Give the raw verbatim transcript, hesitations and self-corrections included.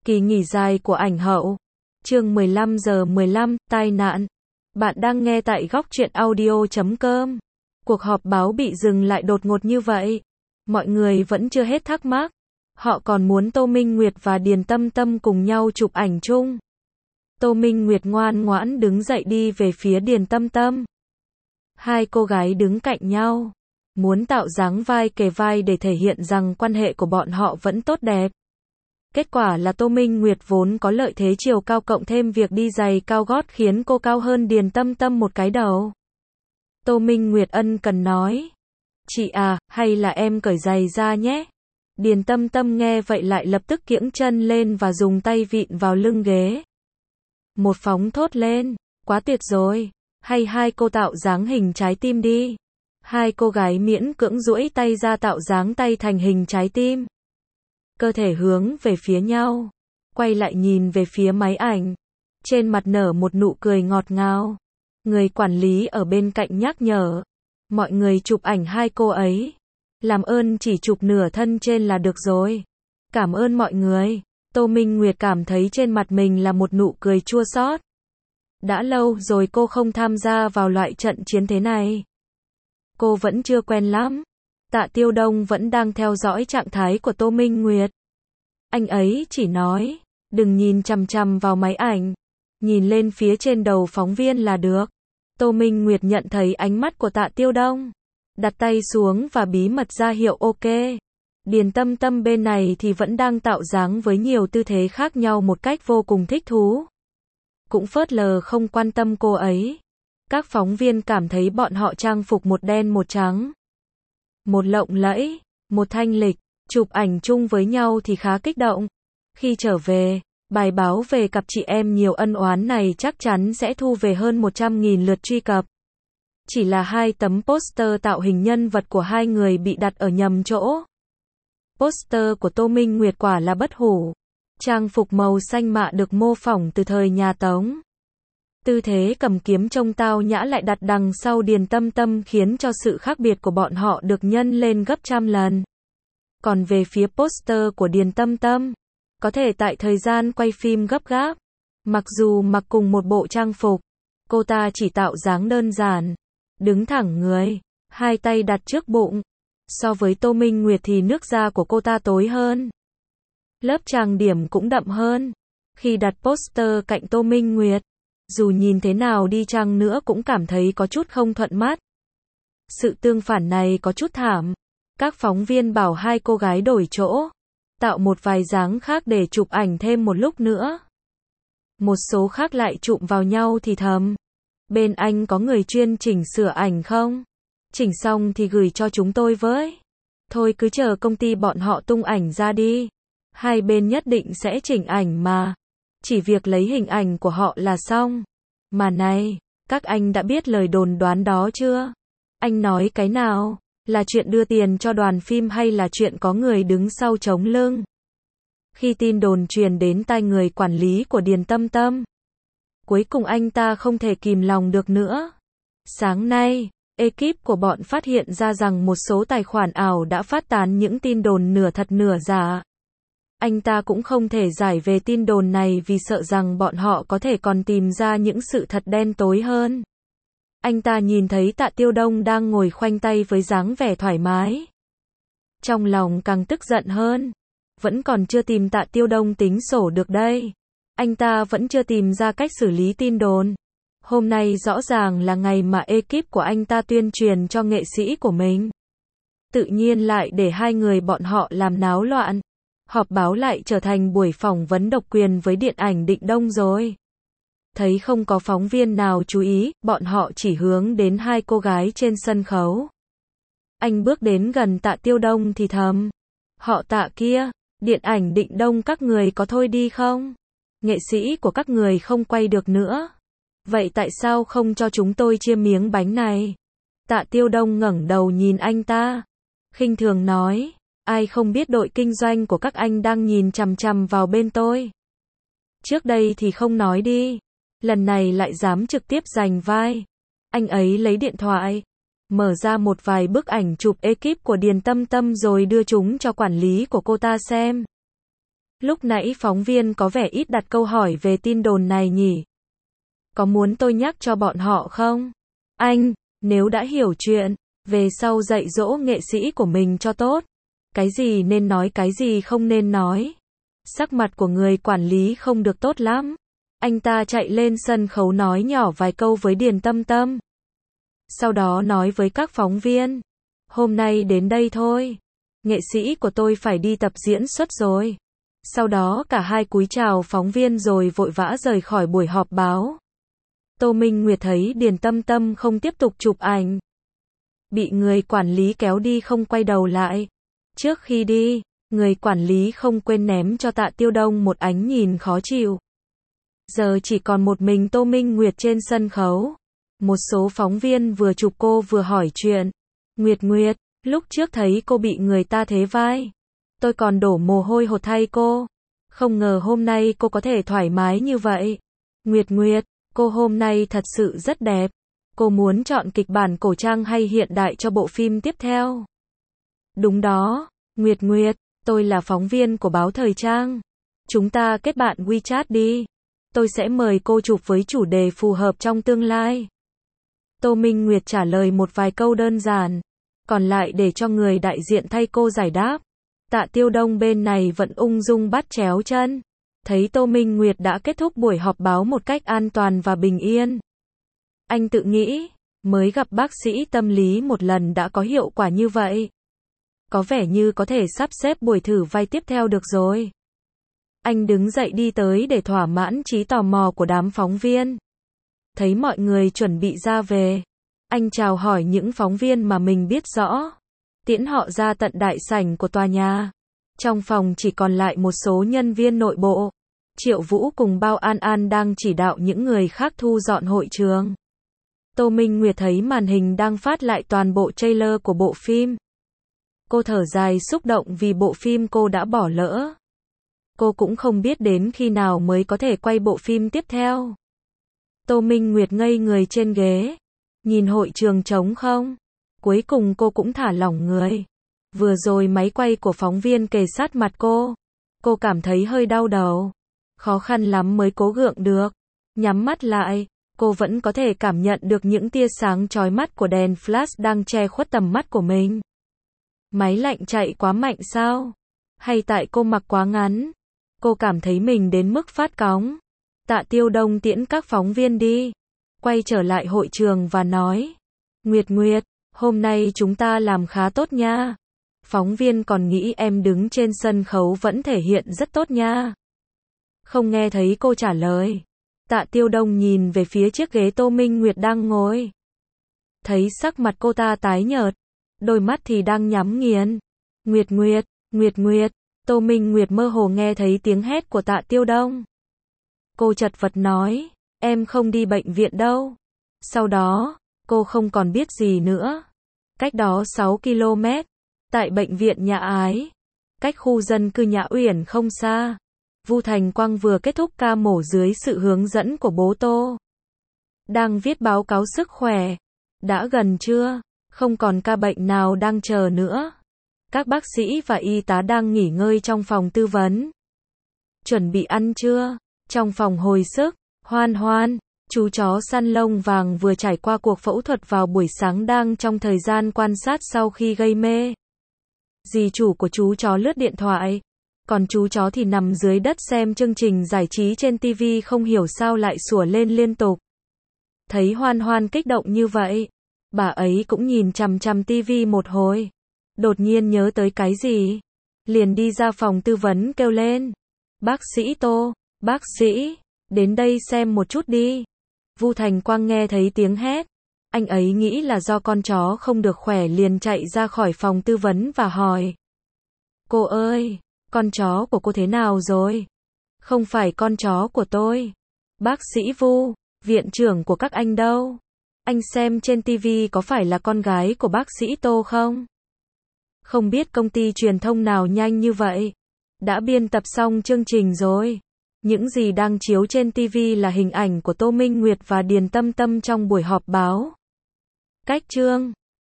Kỳ nghỉ dài của ảnh hậu. Chương mười lăm giờ mười lăm, tai nạn. Bạn đang nghe tại góc truyện audio chấm com. Cuộc họp báo bị dừng lại đột ngột như vậy. Mọi người vẫn chưa hết thắc mắc. Họ còn muốn Tô Minh Nguyệt và Điền Tâm Tâm cùng nhau chụp ảnh chung. Tô Minh Nguyệt ngoan ngoãn đứng dậy đi về phía Điền Tâm Tâm. Hai cô gái đứng cạnh nhau, muốn tạo dáng vai kề vai để thể hiện rằng quan hệ của bọn họ vẫn tốt đẹp. Kết quả là Tô Minh Nguyệt vốn có lợi thế chiều cao cộng thêm việc đi giày cao gót khiến cô cao hơn Điền Tâm Tâm một cái đầu. Tô Minh Nguyệt ân cần nói, chị à, hay là em cởi giày ra nhé. Điền Tâm Tâm nghe vậy lại lập tức kiễng chân lên và dùng tay vịn vào lưng ghế. Một phóng thốt lên, quá tuyệt rồi, hay hai cô tạo dáng hình trái tim đi. Hai cô gái miễn cưỡng duỗi tay ra tạo dáng tay thành hình trái tim. Cơ thể hướng về phía nhau, quay lại nhìn về phía máy ảnh. Trên mặt nở một nụ cười ngọt ngào. Người quản lý ở bên cạnh nhắc nhở, mọi người chụp ảnh hai cô ấy. Làm ơn chỉ chụp nửa thân trên là được rồi. Cảm ơn mọi người. Tô Minh Nguyệt cảm thấy trên mặt mình là một nụ cười chua xót. Đã lâu rồi cô không tham gia vào loại trận chiến thế này. Cô vẫn chưa quen lắm. Tạ Tiêu Đông vẫn đang theo dõi trạng thái của Tô Minh Nguyệt. Anh ấy chỉ nói, đừng nhìn chằm chằm vào máy ảnh, nhìn lên phía trên đầu phóng viên là được. Tô Minh Nguyệt nhận thấy ánh mắt của Tạ Tiêu Đông, đặt tay xuống và bí mật ra hiệu ok. Điền Tâm Tâm bên này thì vẫn đang tạo dáng với nhiều tư thế khác nhau một cách vô cùng thích thú. Cũng phớt lờ không quan tâm cô ấy. Các phóng viên cảm thấy bọn họ trang phục một đen một trắng, một lộng lẫy, một thanh lịch, chụp ảnh chung với nhau thì khá kích động. Khi trở về, bài báo về cặp chị em nhiều ân oán này chắc chắn sẽ thu về hơn một trăm nghìn lượt truy cập. Chỉ là hai tấm poster tạo hình nhân vật của hai người bị đặt ở nhầm chỗ. Poster của Tô Minh Nguyệt quả là bất hủ. Trang phục màu xanh mạ được mô phỏng từ thời nhà Tống. Tư thế cầm kiếm trông tao nhã lại đặt đằng sau Điền Tâm Tâm khiến cho sự khác biệt của bọn họ được nhân lên gấp trăm lần. Còn về phía poster của Điền Tâm Tâm, có thể tại thời gian quay phim gấp gáp, mặc dù mặc cùng một bộ trang phục, cô ta chỉ tạo dáng đơn giản, đứng thẳng người, hai tay đặt trước bụng. So với Tô Minh Nguyệt thì nước da của cô ta tối hơn. Lớp trang điểm cũng đậm hơn. Khi đặt poster cạnh Tô Minh Nguyệt, dù nhìn thế nào đi chăng nữa cũng cảm thấy có chút không thuận mắt. Sự tương phản này có chút thảm. Các phóng viên bảo hai cô gái đổi chỗ, tạo một vài dáng khác để chụp ảnh thêm một lúc nữa. Một số khác lại chụm vào nhau thì thầm, bên anh có người chuyên chỉnh sửa ảnh không? Chỉnh xong thì gửi cho chúng tôi với. Thôi cứ chờ công ty bọn họ tung ảnh ra đi. Hai bên nhất định sẽ chỉnh ảnh mà. Chỉ việc lấy hình ảnh của họ là xong. Mà này, các anh đã biết lời đồn đoán đó chưa? Anh nói cái nào? Là chuyện đưa tiền cho đoàn phim hay là chuyện có người đứng sau chống lưng? Khi tin đồn truyền đến tai người quản lý của Điền Tâm Tâm, cuối cùng anh ta không thể kìm lòng được nữa. Sáng nay, ekip của bọn phát hiện ra rằng một số tài khoản ảo đã phát tán những tin đồn nửa thật nửa giả. Anh ta cũng không thể giải về tin đồn này vì sợ rằng bọn họ có thể còn tìm ra những sự thật đen tối hơn. Anh ta nhìn thấy Tạ Tiêu Đông đang ngồi khoanh tay với dáng vẻ thoải mái. Trong lòng càng tức giận hơn. Vẫn còn chưa tìm Tạ Tiêu Đông tính sổ được đây. Anh ta vẫn chưa tìm ra cách xử lý tin đồn. Hôm nay rõ ràng là ngày mà ekip của anh ta tuyên truyền cho nghệ sĩ của mình. Tự nhiên lại để hai người bọn họ làm náo loạn. Họp báo lại trở thành buổi phỏng vấn độc quyền với điện ảnh Định Đông rồi. Thấy không có phóng viên nào chú ý, bọn họ chỉ hướng đến hai cô gái trên sân khấu. Anh bước đến gần Tạ Tiêu Đông thì thầm, họ Tạ kia, điện ảnh Định Đông các người có thôi đi không? Nghệ sĩ của các người không quay được nữa. Vậy tại sao không cho chúng tôi chia miếng bánh này? Tạ Tiêu Đông ngẩng đầu nhìn anh ta, khinh thường nói, ai không biết đội kinh doanh của các anh đang nhìn chằm chằm vào bên tôi. Trước đây thì không nói đi, lần này lại dám trực tiếp giành vai. Anh ấy lấy điện thoại, mở ra một vài bức ảnh chụp ekip của Điền Tâm Tâm rồi đưa chúng cho quản lý của cô ta xem. Lúc nãy phóng viên có vẻ ít đặt câu hỏi về tin đồn này nhỉ? Có muốn tôi nhắc cho bọn họ không? Anh, nếu đã hiểu chuyện, về sau dạy dỗ nghệ sĩ của mình cho tốt. Cái gì nên nói, cái gì không nên nói. Sắc mặt của người quản lý không được tốt lắm. Anh ta chạy lên sân khấu nói nhỏ vài câu với Điền Tâm Tâm. Sau đó nói với các phóng viên. Hôm nay đến đây thôi. Nghệ sĩ của tôi phải đi tập diễn xuất rồi. Sau đó cả hai cúi chào phóng viên rồi vội vã rời khỏi buổi họp báo. Tô Minh Nguyệt thấy Điền Tâm Tâm không tiếp tục chụp ảnh. Bị người quản lý kéo đi không quay đầu lại. Trước khi đi, người quản lý không quên ném cho Tạ Tiêu Đông một ánh nhìn khó chịu. Giờ chỉ còn một mình Tô Minh Nguyệt trên sân khấu. Một số phóng viên vừa chụp cô vừa hỏi chuyện. Nguyệt Nguyệt, lúc trước thấy cô bị người ta thế vai. Tôi còn đổ mồ hôi hột thay cô. Không ngờ hôm nay cô có thể thoải mái như vậy. Nguyệt Nguyệt, cô hôm nay thật sự rất đẹp. Cô muốn chọn kịch bản cổ trang hay hiện đại cho bộ phim tiếp theo? Đúng đó, Nguyệt Nguyệt, tôi là phóng viên của báo thời trang. Chúng ta kết bạn WeChat đi. Tôi sẽ mời cô chụp với chủ đề phù hợp trong tương lai. Tô Minh Nguyệt trả lời một vài câu đơn giản, còn lại để cho người đại diện thay cô giải đáp. Tạ Tiêu Đông bên này vẫn ung dung bắt chéo chân. Thấy Tô Minh Nguyệt đã kết thúc buổi họp báo một cách an toàn và bình yên. Anh tự nghĩ, mới gặp bác sĩ tâm lý một lần đã có hiệu quả như vậy. Có vẻ như có thể sắp xếp buổi thử vai tiếp theo được rồi. Anh đứng dậy đi tới để thỏa mãn trí tò mò của đám phóng viên. Thấy mọi người chuẩn bị ra về. Anh chào hỏi những phóng viên mà mình biết rõ. Tiễn họ ra tận đại sảnh của tòa nhà. Trong phòng chỉ còn lại một số nhân viên nội bộ. Triệu Vũ cùng Bao An An đang chỉ đạo những người khác thu dọn hội trường. Tô Minh Nguyệt thấy màn hình đang phát lại toàn bộ trailer của bộ phim. Cô thở dài xúc động vì bộ phim cô đã bỏ lỡ. Cô cũng không biết đến khi nào mới có thể quay bộ phim tiếp theo. Tô Minh Nguyệt ngây người trên ghế. Nhìn hội trường trống không. Cuối cùng cô cũng thả lỏng người. Vừa rồi máy quay của phóng viên kề sát mặt cô. Cô cảm thấy hơi đau đầu. Khó khăn lắm mới cố gượng được. Nhắm mắt lại, cô vẫn có thể cảm nhận được những tia sáng chói mắt của đèn flash đang che khuất tầm mắt của mình. Máy lạnh chạy quá mạnh sao? Hay tại cô mặc quá ngắn? Cô cảm thấy mình đến mức phát cóng. Tạ Tiêu Đông tiễn các phóng viên đi. Quay trở lại hội trường và nói. Nguyệt Nguyệt, hôm nay chúng ta làm khá tốt nha. Phóng viên còn nghĩ em đứng trên sân khấu vẫn thể hiện rất tốt nha. Không nghe thấy cô trả lời. Tạ Tiêu Đông nhìn về phía chiếc ghế Tô Minh Nguyệt đang ngồi. Thấy sắc mặt cô ta tái nhợt. Đôi mắt thì đang nhắm nghiền. Nguyệt Nguyệt, Nguyệt Nguyệt. Tô Minh Nguyệt mơ hồ nghe thấy tiếng hét của Tạ Tiêu Đông. Cô chật vật nói. Em không đi bệnh viện đâu. Sau đó, cô không còn biết gì nữa. Cách đó sáu ki lô mét. Tại bệnh viện Nhã Ái. Cách khu dân cư Nhã Uyển không xa. Vu Thành Quang vừa kết thúc ca mổ dưới sự hướng dẫn của bố Tô. Đang viết báo cáo sức khỏe. Đã gần trưa, không còn ca bệnh nào đang chờ nữa. Các bác sĩ và y tá đang nghỉ ngơi trong phòng tư vấn. Chuẩn bị ăn trưa. Trong phòng hồi sức, Hoan Hoan, chú chó săn lông vàng vừa trải qua cuộc phẫu thuật vào buổi sáng đang trong thời gian quan sát sau khi gây mê. Dì chủ của chú chó lướt điện thoại. Còn chú chó thì nằm dưới đất xem chương trình giải trí trên ti vi không hiểu sao lại sủa lên liên tục. Thấy Hoan Hoan kích động như vậy, bà ấy cũng nhìn chằm chằm ti vi một hồi. Đột nhiên nhớ tới cái gì, liền đi ra phòng tư vấn kêu lên. Bác sĩ Tô, bác sĩ, đến đây xem một chút đi. Vu Thành Quang nghe thấy tiếng hét. Anh ấy nghĩ là do con chó không được khỏe liền chạy ra khỏi phòng tư vấn và hỏi. Cô ơi, con chó của cô thế nào rồi? Không phải con chó của tôi. Bác sĩ Vu, viện trưởng của các anh đâu? Anh xem trên ti vi có phải là con gái của bác sĩ Tô không? Không biết công ty truyền thông nào nhanh như vậy. Đã biên tập xong chương trình rồi. Những gì đang chiếu trên ti vi là hình ảnh của Tô Minh Nguyệt và Điền Tâm Tâm trong buổi họp báo. Cách chương